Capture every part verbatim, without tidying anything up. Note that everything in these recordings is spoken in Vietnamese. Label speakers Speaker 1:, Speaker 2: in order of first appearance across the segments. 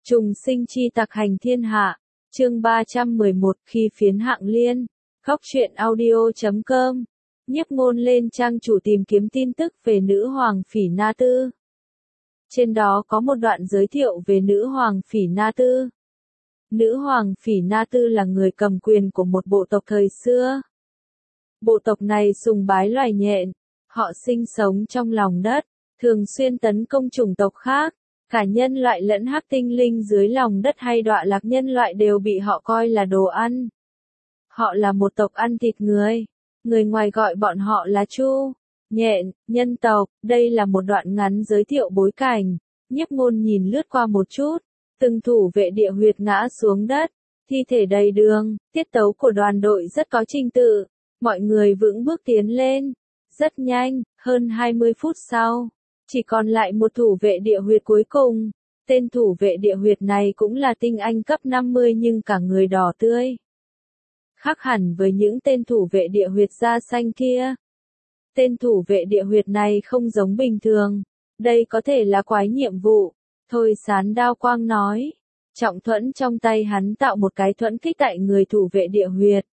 Speaker 1: Trùng sinh chi tặc hành thiên hạ, chương ba trăm mười một khi phiến hạng liên, khóc chuyện audio chấm com, nhiếp ngôn lên trang chủ tìm kiếm tin tức về nữ hoàng Phỉ Na Tư. Trên đó có một đoạn giới thiệu về nữ hoàng Phỉ Na Tư. Nữ hoàng Phỉ Na Tư là người cầm quyền của một bộ tộc thời xưa. Bộ tộc này sùng bái loài nhện, họ sinh sống trong lòng đất, thường xuyên tấn công chủng tộc khác. Cả nhân loại lẫn hắc tinh linh dưới lòng đất hay đọa lạc nhân loại đều bị họ coi là đồ ăn. Họ là một tộc ăn thịt người. Người ngoài gọi bọn họ là chu, nhện, nhân tộc. Đây là một đoạn ngắn giới thiệu bối cảnh. Nhiếp ngôn nhìn lướt qua một chút. Từng thủ vệ địa huyệt ngã xuống đất. Thi thể đầy đường. Tiết tấu của đoàn đội rất có trình tự. Mọi người vững bước tiến lên. Rất nhanh, hơn hai mươi phút sau. Chỉ còn lại một thủ vệ địa huyệt cuối cùng. Tên thủ vệ địa huyệt này cũng là tinh anh cấp năm mươi nhưng cả người đỏ tươi. Khác hẳn với những tên thủ vệ địa huyệt da xanh kia. Tên thủ vệ địa huyệt này không giống bình thường. Đây có thể là quái nhiệm vụ. Thôi Sán đao quang nói. Trọng thuẫn trong tay hắn tạo một cái thuẫn kích tại người thủ vệ địa huyệt.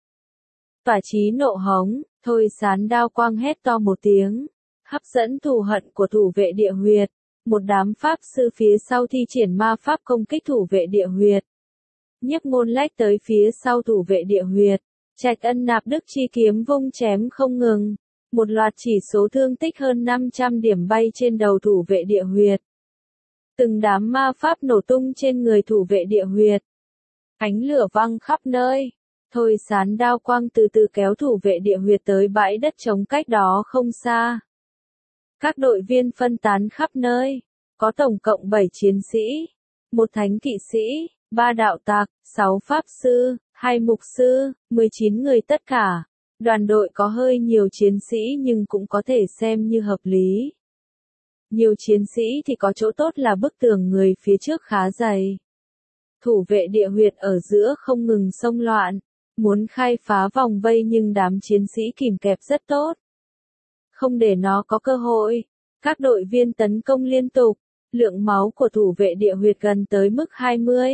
Speaker 1: Tỏa chí nộ hống, Thôi Sán đao quang hét to một tiếng. Hấp dẫn thù hận của thủ vệ địa huyệt. Một đám pháp sư phía sau thi triển ma pháp công kích thủ vệ địa huyệt. Nhiếp ngôn lách tới phía sau thủ vệ địa huyệt. Trạch ân nạp đức chi kiếm vung chém không ngừng. Một loạt chỉ số thương tích hơn năm trăm điểm bay trên đầu thủ vệ địa huyệt. Từng đám ma pháp nổ tung trên người thủ vệ địa huyệt. Ánh lửa văng khắp nơi. Thôi Sán đao quang từ từ kéo thủ vệ địa huyệt tới bãi đất trống cách đó không xa. Các đội viên phân tán khắp nơi, có tổng cộng bảy chiến sĩ, một thánh kỵ sĩ, ba đạo tặc, sáu pháp sư, hai mục sư, mười chín người tất cả. Đoàn đội có hơi nhiều chiến sĩ nhưng cũng có thể xem như hợp lý. Nhiều chiến sĩ thì có chỗ tốt là bức tường người phía trước khá dày. Thủ vệ địa huyệt ở giữa không ngừng xông loạn, muốn khai phá vòng vây nhưng đám chiến sĩ kìm kẹp rất tốt. Không để nó có cơ hội, các đội viên tấn công liên tục, lượng máu của thủ vệ địa huyệt gần tới mức hai mươi.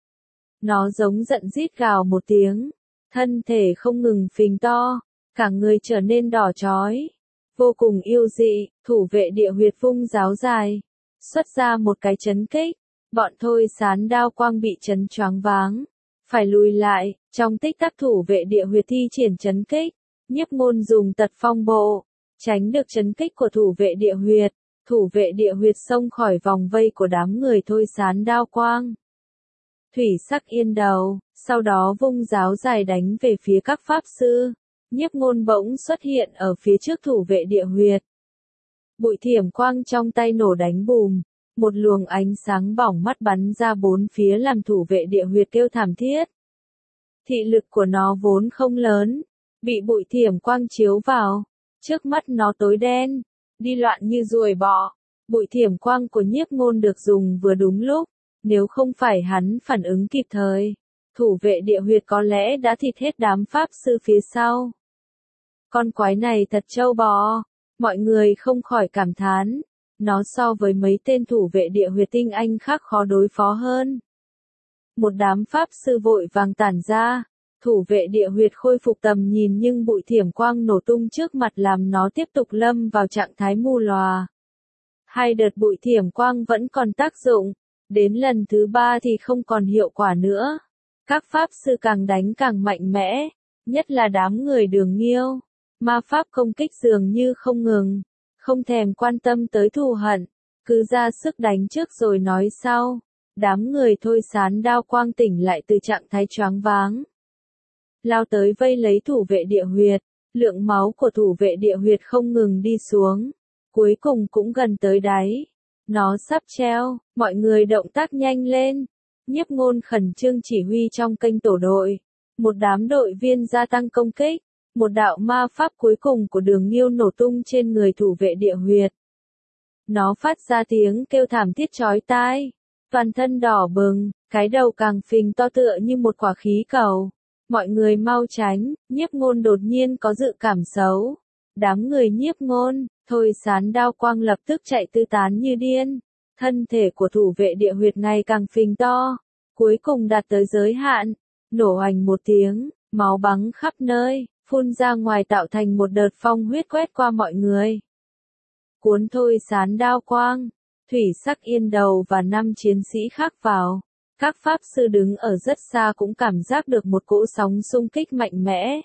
Speaker 1: Nó giống giận rít gào một tiếng, thân thể không ngừng phình to, cả người trở nên đỏ chói. Vô cùng yêu dị, thủ vệ địa huyệt vung giáo dài, xuất ra một cái chấn kích, bọn Thôi Sán đao quang bị chấn choáng váng, phải lùi lại, trong tích tắc thủ vệ địa huyệt thi triển chấn kích, nhiếp ngôn dùng tật phong bộ. Tránh được chấn kích của thủ vệ địa huyệt, thủ vệ địa huyệt xông khỏi vòng vây của đám người Thôi Sán đao quang. Thủy sắc yên đầu, sau đó vung giáo dài đánh về phía các pháp sư, nhiếp ngôn bỗng xuất hiện ở phía trước thủ vệ địa huyệt. Bụi thiểm quang trong tay nổ đánh bùm, một luồng ánh sáng bỏng mắt bắn ra bốn phía làm thủ vệ địa huyệt kêu thảm thiết. Thị lực của nó vốn không lớn, bị bụi thiểm quang chiếu vào. Trước mắt nó tối đen, đi loạn như ruồi bọ. Bụi thiểm quang của nhiếp ngôn được dùng vừa đúng lúc, nếu không phải hắn phản ứng kịp thời, thủ vệ địa huyệt có lẽ đã thịt hết đám pháp sư phía sau. Con quái này thật trâu bò, mọi người không khỏi cảm thán, nó so với mấy tên thủ vệ địa huyệt tinh anh khác khó đối phó hơn. Một đám pháp sư vội vàng tản ra. Thủ vệ địa huyệt khôi phục tầm nhìn nhưng bụi thiểm quang nổ tung trước mặt làm nó tiếp tục lâm vào trạng thái mù lòa. Hai đợt bụi thiểm quang vẫn còn tác dụng, đến lần thứ ba thì không còn hiệu quả nữa. Các pháp sư càng đánh càng mạnh mẽ, nhất là đám người Đường Nghiêu. Ma pháp công kích dường như không ngừng, không thèm quan tâm tới thù hận, cứ ra sức đánh trước rồi nói sau. Đám người Thôi Sán đao quang tỉnh lại từ trạng thái choáng váng. Lao tới vây lấy thủ vệ địa huyệt, lượng máu của thủ vệ địa huyệt không ngừng đi xuống, cuối cùng cũng gần tới đáy. Nó sắp treo, mọi người động tác nhanh lên. Nhiếp ngôn khẩn trương chỉ huy trong kênh tổ đội. Một đám đội viên gia tăng công kích, một đạo ma pháp cuối cùng của Đường Nghiêu nổ tung trên người thủ vệ địa huyệt. Nó phát ra tiếng kêu thảm thiết chói tai, toàn thân đỏ bừng, cái đầu càng phình to tựa như một quả khí cầu. Mọi người mau tránh, nhiếp ngôn đột nhiên có dự cảm xấu. Đám người nhiếp ngôn, Thôi Sán đao quang lập tức chạy tứ tán như điên. Thân thể của thủ vệ địa huyệt ngày càng phình to, cuối cùng đạt tới giới hạn, nổ hoành một tiếng, máu bắn khắp nơi, phun ra ngoài tạo thành một đợt phong huyết quét qua mọi người. Cuốn thôi sán đao quang, thủy sắc yên đầu và năm chiến sĩ khác vào. Các pháp sư đứng ở rất xa cũng cảm giác được một cỗ sóng xung kích mạnh mẽ.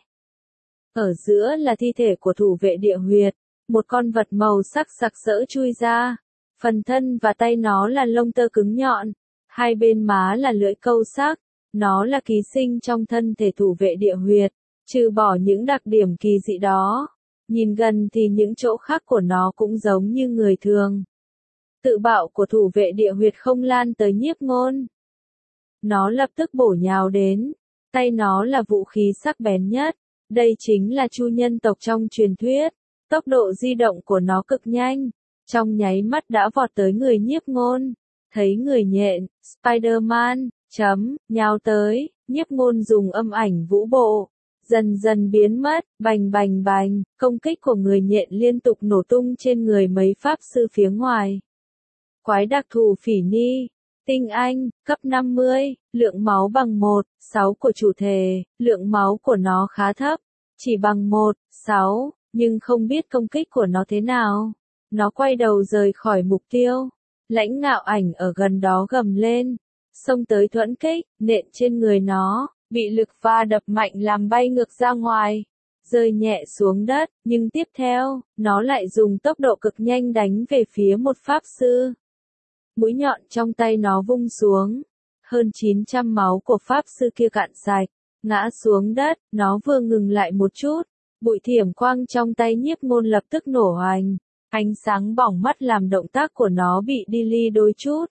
Speaker 1: Ở giữa là thi thể của thủ vệ địa huyệt, một con vật màu sắc sặc sỡ chui ra. Phần thân và tay nó là lông tơ cứng nhọn, hai bên má là lưỡi câu sắc, nó là ký sinh trong thân thể thủ vệ địa huyệt, trừ bỏ những đặc điểm kỳ dị đó. Nhìn gần thì những chỗ khác của nó cũng giống như người thường. Tự bạo của thủ vệ địa huyệt không lan tới Nhiếp Ngôn. Nó lập tức bổ nhào đến, tay nó là vũ khí sắc bén nhất, đây chính là chu nhân tộc trong truyền thuyết, tốc độ di động của nó cực nhanh, trong nháy mắt đã vọt tới người Nhiếp Ngôn, thấy người nhện, Spider-Man, chấm, nhào tới, Nhiếp Ngôn dùng âm ảnh vũ bộ, dần dần biến mất, bành bành bành, công kích của người nhện liên tục nổ tung trên người mấy pháp sư phía ngoài. Quái đặc thù phỉ ni. Tinh Anh, cấp năm mươi, lượng máu bằng một phẩy sáu của chủ thể, lượng máu của nó khá thấp, chỉ bằng một phẩy sáu, nhưng không biết công kích của nó thế nào. Nó quay đầu rời khỏi mục tiêu, lãnh ngạo ảnh ở gần đó gầm lên, xông tới thuẫn kích, nện trên người nó, bị lực va đập mạnh làm bay ngược ra ngoài, rơi nhẹ xuống đất, nhưng tiếp theo, nó lại dùng tốc độ cực nhanh đánh về phía một pháp sư. Mũi nhọn trong tay nó vung xuống, hơn chín trăm máu của pháp sư kia cạn sạch, ngã xuống đất, nó vừa ngừng lại một chút, bụi thiểm quang trong tay Nhiếp Ngôn lập tức nổ hoành, ánh sáng bỏng mắt làm động tác của nó bị đi ly đôi chút.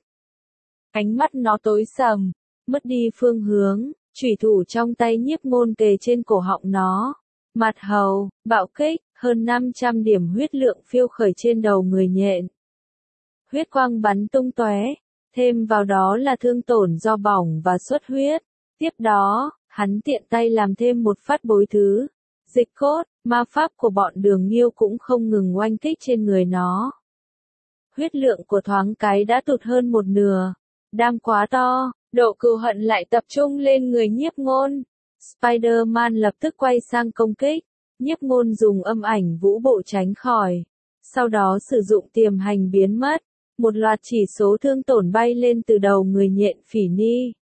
Speaker 1: Ánh mắt nó tối sầm, mất đi phương hướng, chủy thủ trong tay Nhiếp Ngôn kề trên cổ họng nó, mặt hầu, bạo kích, hơn năm trăm điểm huyết lượng phiêu khởi trên đầu người nhện. Huyết quang bắn tung tóe, thêm vào đó là thương tổn do bỏng và xuất huyết. Tiếp đó, hắn tiện tay làm thêm một phát bối thứ. Dịch cốt, ma pháp của bọn Đường Nghiêu cũng không ngừng oanh kích trên người nó. Huyết lượng của thoáng cái đã tụt hơn một nửa. Đam quá to, độ cừu hận lại tập trung lên người Nhiếp Ngôn. Spider-Man lập tức quay sang công kích. Nhiếp Ngôn dùng âm ảnh vũ bộ tránh khỏi. Sau đó sử dụng tiềm hành biến mất. Một loạt chỉ số thương tổn bay lên từ đầu người nhện phỉ ni.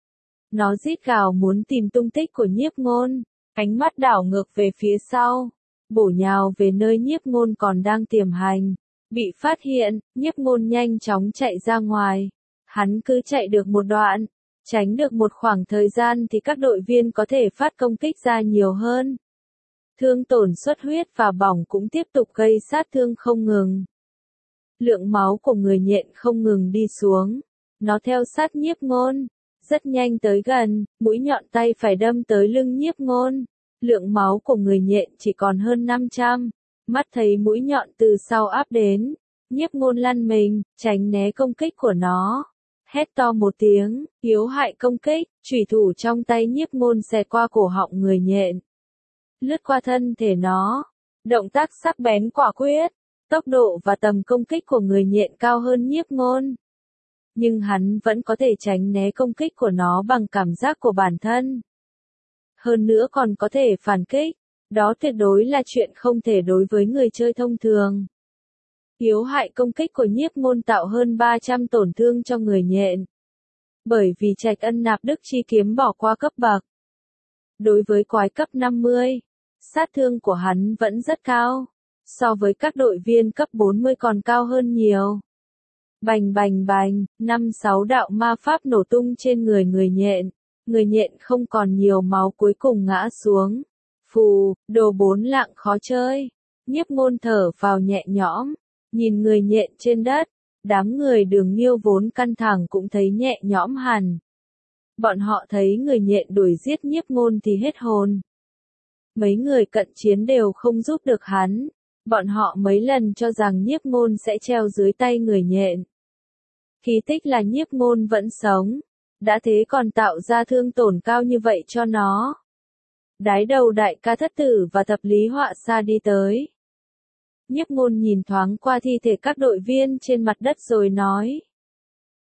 Speaker 1: Nó rít gào muốn tìm tung tích của Nhiếp Ngôn, ánh mắt đảo ngược về phía sau, bổ nhào về nơi Nhiếp Ngôn còn đang tiềm hành. Bị phát hiện, Nhiếp Ngôn nhanh chóng chạy ra ngoài. Hắn cứ chạy được một đoạn, tránh được một khoảng thời gian thì các đội viên có thể phát công kích ra nhiều hơn. Thương tổn xuất huyết và bỏng cũng tiếp tục gây sát thương không ngừng. Lượng máu của người nhện không ngừng đi xuống. Nó theo sát Nhiếp Ngôn, rất nhanh tới gần, mũi nhọn tay phải đâm tới lưng Nhiếp Ngôn. Lượng máu của người nhện chỉ còn hơn năm trăm. Mắt thấy mũi nhọn từ sau áp đến, Nhiếp Ngôn lăn mình, tránh né công kích của nó. Hét to một tiếng, yếu hại công kích, chủy thủ trong tay Nhiếp Ngôn xẹt qua cổ họng người nhện, lướt qua thân thể nó. Động tác sắc bén quả quyết. Tốc độ và tầm công kích của người nhện cao hơn Nhiếp Ngôn. Nhưng hắn vẫn có thể tránh né công kích của nó bằng cảm giác của bản thân. Hơn nữa còn có thể phản kích. Đó tuyệt đối là chuyện không thể đối với người chơi thông thường. Yếu hại công kích của Nhiếp Ngôn tạo hơn ba trăm tổn thương cho người nhện. Bởi vì Trạch Ân nạp đức chi kiếm bỏ qua cấp bậc. Đối với quái cấp năm mươi, sát thương của hắn vẫn rất cao. So với các đội viên cấp bốn mươi còn cao hơn nhiều. Bành bành bành, năm sáu đạo ma pháp nổ tung trên người người nhện. Người nhện không còn nhiều máu cuối cùng ngã xuống. Phù, đồ bốn lạng khó chơi. Nhiếp Ngôn thở vào nhẹ nhõm. Nhìn người nhện trên đất. Đám người Đường Nghiêu vốn căng thẳng cũng thấy nhẹ nhõm hẳn. Bọn họ thấy người nhện đuổi giết Nhiếp Ngôn thì hết hồn. Mấy người cận chiến đều không giúp được hắn. Bọn họ mấy lần cho rằng Nhiếp Ngôn sẽ treo dưới tay người nhện. Kỳ tích là Nhiếp Ngôn vẫn sống. Đã thế còn tạo ra thương tổn cao như vậy cho nó. Đái đầu đại ca thất tử và thập lý họa xa đi tới. Nhiếp Ngôn nhìn thoáng qua thi thể các đội viên trên mặt đất rồi nói.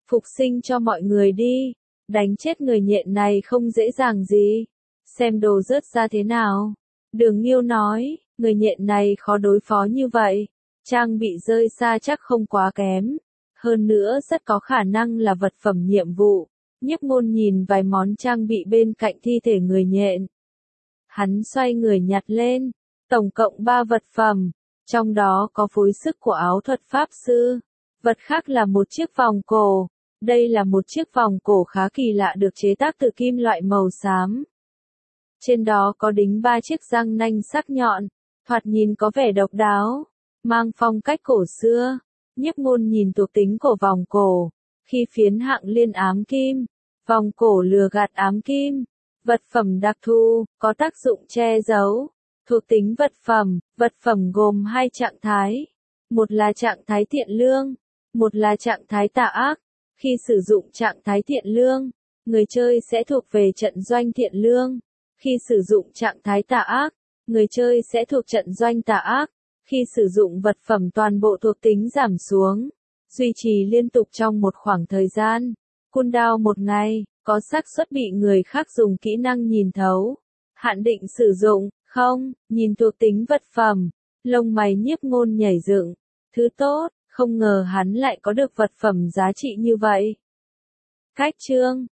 Speaker 1: Phục sinh cho mọi người đi. Đánh chết người nhện này không dễ dàng gì. Xem đồ rớt ra thế nào. Đường Nghiêu nói, người nhện này khó đối phó như vậy. Trang bị rơi xa chắc không quá kém. Hơn nữa rất có khả năng là vật phẩm nhiệm vụ. Nhiếp Ngôn nhìn vài món trang bị bên cạnh thi thể người nhện. Hắn xoay người nhặt lên. Tổng cộng ba vật phẩm. Trong đó có phối sức của áo thuật pháp sư. Vật khác là một chiếc vòng cổ. Đây là một chiếc vòng cổ khá kỳ lạ được chế tác từ kim loại màu xám. Trên đó có đính ba chiếc răng nanh sắc nhọn. Thoạt nhìn có vẻ độc đáo. Mang phong cách cổ xưa. Nhiếp Ngôn nhìn thuộc tính của vòng cổ. Khi phiến hạng liên ám kim. Vòng cổ lừa gạt ám kim. Vật phẩm đặc thù, có tác dụng che giấu. Thuộc tính vật phẩm, vật phẩm gồm hai trạng thái. Một là trạng thái thiện lương, một là trạng thái tà ác. Khi sử dụng trạng thái thiện lương, người chơi sẽ thuộc về trận doanh thiện lương. Khi sử dụng trạng thái tà ác, người chơi sẽ thuộc trận doanh tà ác. Khi sử dụng vật phẩm toàn bộ thuộc tính giảm xuống, duy trì liên tục trong một khoảng thời gian. Cooldown một ngày, có xác suất bị người khác dùng kỹ năng nhìn thấu. Hạn định sử dụng, không, nhìn thuộc tính vật phẩm. Lông mày Nhiếp Ngôn nhảy dựng. Thứ tốt, không ngờ hắn lại có được vật phẩm giá trị như vậy. Cách chương